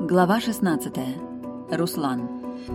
Глава 16. Руслан.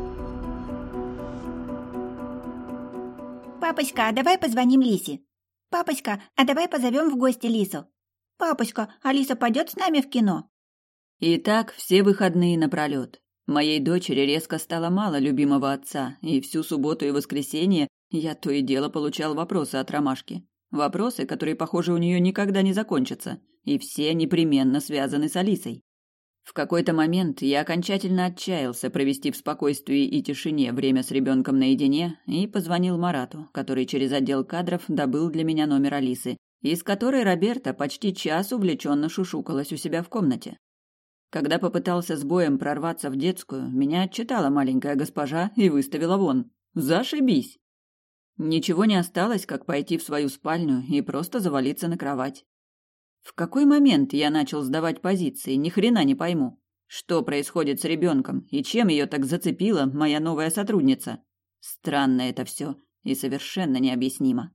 «Папочка, а давай позвоним Лисе. Папочка, а давай позовем в гости Лису. Папочка, а Лиса пойдет с нами в кино?» И так все выходные напролет. Моей дочери резко стало мало любимого отца, и всю субботу и воскресенье я то и дело получал вопросы от Ромашки. Вопросы, которые, похоже, у нее никогда не закончатся, и все непременно связаны с Алисой. В какой-то момент я окончательно отчаялся провести в спокойствии и тишине время с ребенком наедине и позвонил Марату, который через отдел кадров добыл для меня номер Алисы, из которой Роберта почти час увлеченно шушукалась у себя в комнате. Когда попытался с боем прорваться в детскую, меня отчитала маленькая госпожа и выставила вон. Зашибись! Ничего не осталось, как пойти в свою спальню и просто завалиться на кровать. В какой момент я начал сдавать позиции, ни хрена не пойму. Что происходит с ребенком и чем ее так зацепила моя новая сотрудница? Странно это все и совершенно необъяснимо.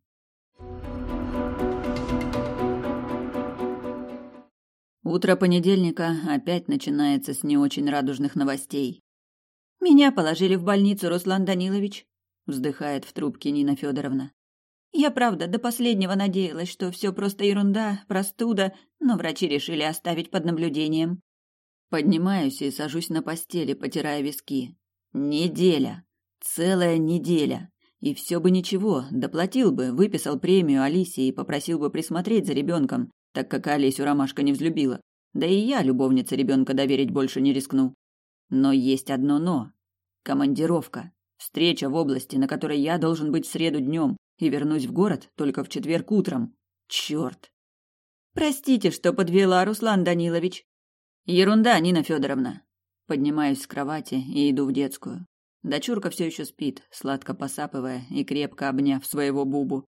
Утро понедельника опять начинается с не очень радужных новостей. «Меня положили в больницу, Руслан Данилович», — вздыхает в трубке Нина Федоровна. «Я, правда, до последнего надеялась, что все просто ерунда, простуда, но врачи решили оставить под наблюдением». Поднимаюсь и сажусь на постели, потирая виски. Неделя. Целая неделя. И все бы ничего, доплатил бы, выписал премию Алисе и попросил бы присмотреть за ребенком, так как Олесю Ромашка не взлюбила. Да и я любовнице ребенка доверить больше не рискну. Но есть одно «но». Командировка. Встреча в области, на которой я должен быть в среду днем, и вернусь в город только в четверг утром. Черт! Простите, что подвела, Руслан Данилович. Ерунда, Нина Федоровна. Поднимаюсь с кровати и иду в детскую. Дочурка все еще спит, сладко посапывая и крепко обняв своего Бубу.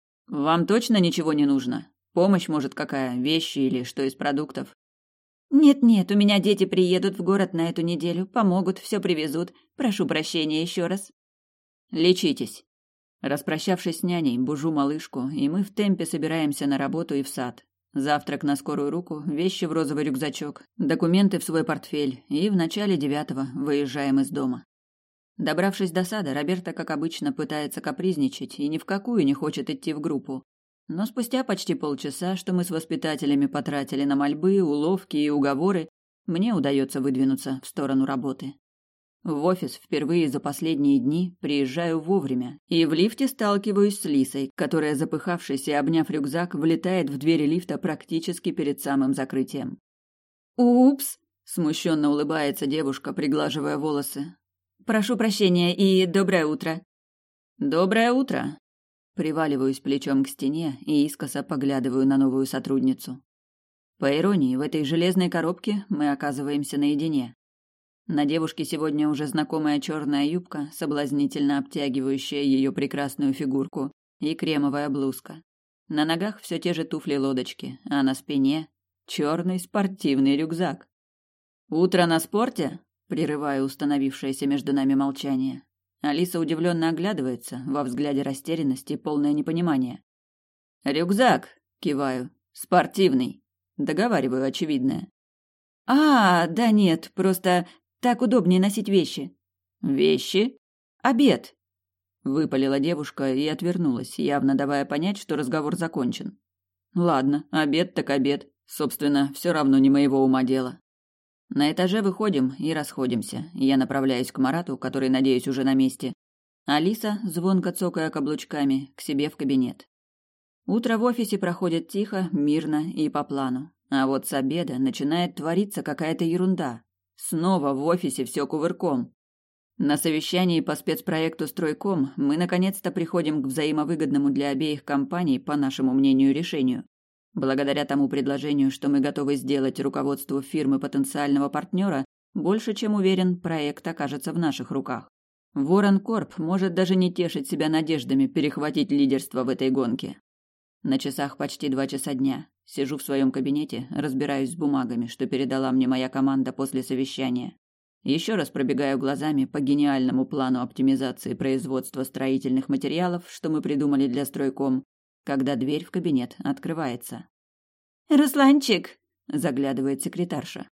Вам точно ничего не нужно? Помощь, может, какая, вещи или что из продуктов? Нет, у меня дети приедут в город на эту неделю, помогут, все привезут. Прошу прощения еще раз. Лечитесь. Распрощавшись с няней, бужу малышку, и мы в темпе собираемся на работу и в сад. Завтрак на скорую руку, вещи в розовый рюкзачок, документы в свой портфель, и в начале 9 выезжаем из дома. Добравшись до сада, Роберта, как обычно, пытается капризничать и ни в какую не хочет идти в группу. Но спустя почти полчаса, что мы с воспитателями потратили на мольбы, уловки и уговоры, мне удается выдвинуться в сторону работы. В офис впервые за последние дни приезжаю вовремя и в лифте сталкиваюсь с Лисой, которая, запыхавшись и обняв рюкзак, влетает в двери лифта практически перед самым закрытием. «Упс!» – смущенно улыбается девушка, приглаживая волосы. «Прошу прощения и доброе утро!» «Доброе утро!» Приваливаюсь плечом к стене и искоса поглядываю на новую сотрудницу. По иронии, в этой железной коробке мы оказываемся наедине. На девушке сегодня уже знакомая черная юбка, соблазнительно обтягивающая ее прекрасную фигурку, и кремовая блузка. На ногах все те же туфли-лодочки, а на спине черный спортивный рюкзак. «Утро на спорте?» – прерываю установившееся между нами молчание. Алиса удивленно оглядывается, во взгляде растерянности и полное непонимание. «Рюкзак!» – киваю. «Спортивный!» – договариваю очевидное. Да нет, просто так удобнее носить вещи». «Вещи?» «Обед!» – выпалила девушка и отвернулась, явно давая понять, что разговор закончен. «Ладно, обед так обед. Собственно, все равно не моего ума дело». На этаже выходим и расходимся. Я направляюсь к Марату, который, надеюсь, уже на месте. Алиса, звонко цокая каблучками, к себе в кабинет. Утро в офисе проходит тихо, мирно и по плану. А вот с обеда начинает твориться какая-то ерунда. Снова в офисе все кувырком. На совещании по спецпроекту «Стройком» мы наконец-то приходим к взаимовыгодному для обеих компаний, по нашему мнению, решению. Благодаря тому предложению, что мы готовы сделать руководству фирмы потенциального партнера, больше чем уверен, проект окажется в наших руках. Ворон Корп может даже не тешить себя надеждами перехватить лидерство в этой гонке. На часах почти 2 часа дня. Сижу в своем кабинете, разбираюсь с бумагами, что передала мне моя команда после совещания. Еще раз пробегаю глазами по гениальному плану оптимизации производства строительных материалов, что мы придумали для Стройком, когда дверь в кабинет открывается. «Русланчик!» – заглядывает секретарша.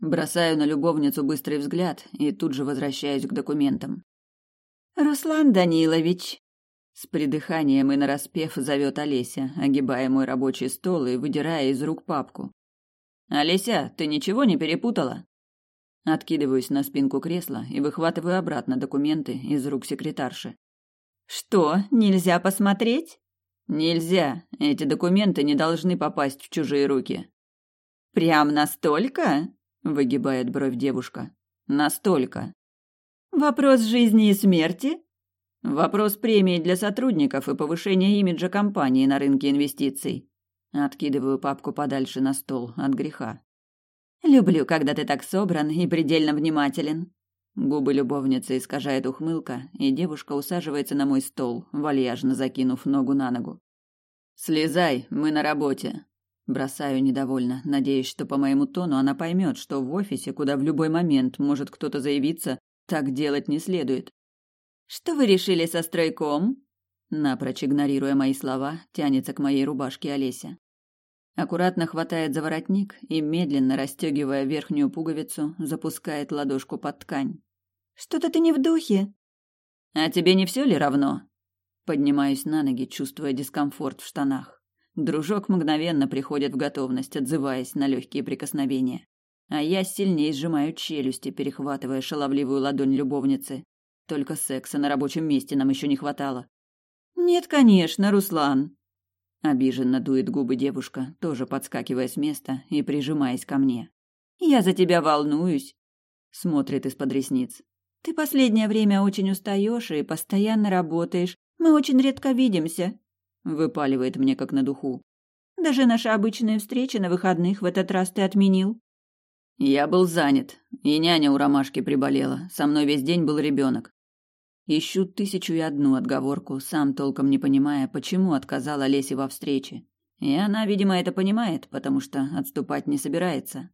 Бросаю на любовницу быстрый взгляд и тут же возвращаюсь к документам. «Руслан Данилович!» С придыханием и нараспев зовет Олеся, огибая мой рабочий стол и выдирая из рук папку. «Олеся, ты ничего не перепутала?» Откидываюсь на спинку кресла и выхватываю обратно документы из рук секретарши. «Что, нельзя посмотреть?» «Нельзя. Эти документы не должны попасть в чужие руки». «Прям настолько?» – выгибает бровь девушка. «Настолько». «Вопрос жизни и смерти?» «Вопрос премии для сотрудников и повышения имиджа компании на рынке инвестиций». Откидываю папку подальше на стол от греха. «Люблю, когда ты так собран и предельно внимателен». Губы любовницы искажает ухмылка, и девушка усаживается на мой стол, вальяжно закинув ногу на ногу. «Слезай, мы на работе». Бросаю недовольно, надеясь, что по моему тону она поймет, что в офисе, куда в любой момент может кто-то заявиться, так делать не следует. «Что вы решили со стройком?» Напрочь игнорируя мои слова, тянется к моей рубашке Олеся. Аккуратно хватает за воротник и, медленно расстегивая верхнюю пуговицу, запускает ладошку под ткань. «Что-то ты не в духе». «А тебе не все ли равно?» Поднимаюсь на ноги, чувствуя дискомфорт в штанах. Дружок мгновенно приходит в готовность, отзываясь на легкие прикосновения. А я сильнее сжимаю челюсти, перехватывая шаловливую ладонь любовницы. Только секса на рабочем месте нам еще не хватало. «Нет, конечно, Руслан». Обиженно дует губы девушка, тоже подскакивая с места и прижимаясь ко мне. «Я за тебя волнуюсь», — смотрит из-под ресниц. «Ты последнее время очень устаешь и постоянно работаешь. Мы очень редко видимся», — выпаливает мне как на духу. «Даже наши обычные встречи на выходных в этот раз ты отменил». Я был занят, и няня у Ромашки приболела. Со мной весь день был ребенок. Ищу 1001 отговорку, сам толком не понимая, почему отказал Олесе во встрече. И она, видимо, это понимает, потому что отступать не собирается.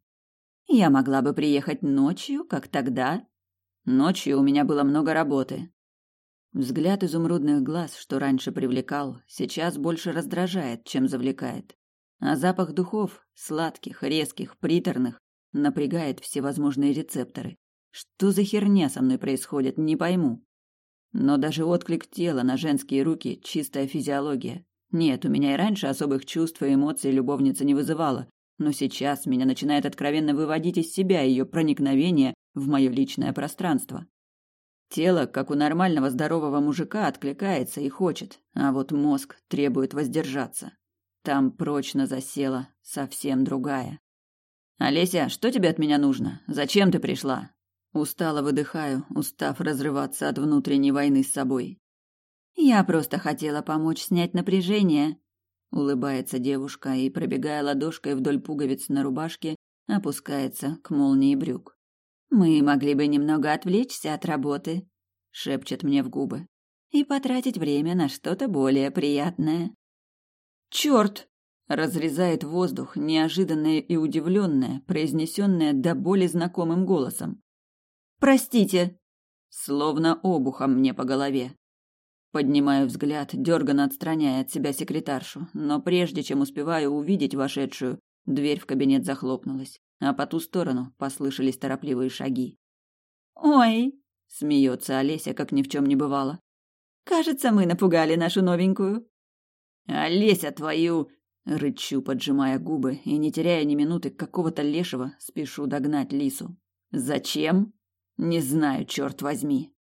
«Я могла бы приехать ночью, как тогда». Ночью у меня было много работы. Взгляд изумрудных глаз, что раньше привлекал, сейчас больше раздражает, чем завлекает. А запах духов, сладких, резких, приторных, напрягает всевозможные рецепторы. Что за херня со мной происходит, не пойму. Но даже отклик тела на женские руки – чистая физиология. Нет, у меня и раньше особых чувств и эмоций любовница не вызывала, но сейчас меня начинает откровенно выводить из себя ее проникновение в мое личное пространство. Тело, как у нормального здорового мужика, откликается и хочет, а вот мозг требует воздержаться. Там прочно засела совсем другая. «Олеся, что тебе от меня нужно? Зачем ты пришла?» Устало выдыхаю, устав разрываться от внутренней войны с собой. «Я просто хотела помочь снять напряжение», — улыбается девушка и, пробегая ладошкой вдоль пуговиц на рубашке, опускается к молнии брюк. «Мы могли бы немного отвлечься от работы», — шепчет мне в губы, «и потратить время на что-то более приятное». «Чёрт!» — разрезает воздух, неожиданное и удивленное, произнесенное до боли знакомым голосом. «Простите!» Словно обухом мне по голове. Поднимаю взгляд, дерганно отстраняя от себя секретаршу, но прежде чем успеваю увидеть вошедшую, дверь в кабинет захлопнулась, а по ту сторону послышались торопливые шаги. «Ой!» — смеется Олеся, как ни в чем не бывало. «Кажется, мы напугали нашу новенькую». «Олеся, твою!» — рычу, поджимая губы, и, не теряя ни минуты, какого-то лешего спешу догнать Лису. «Зачем?» «Не знаю, черт возьми».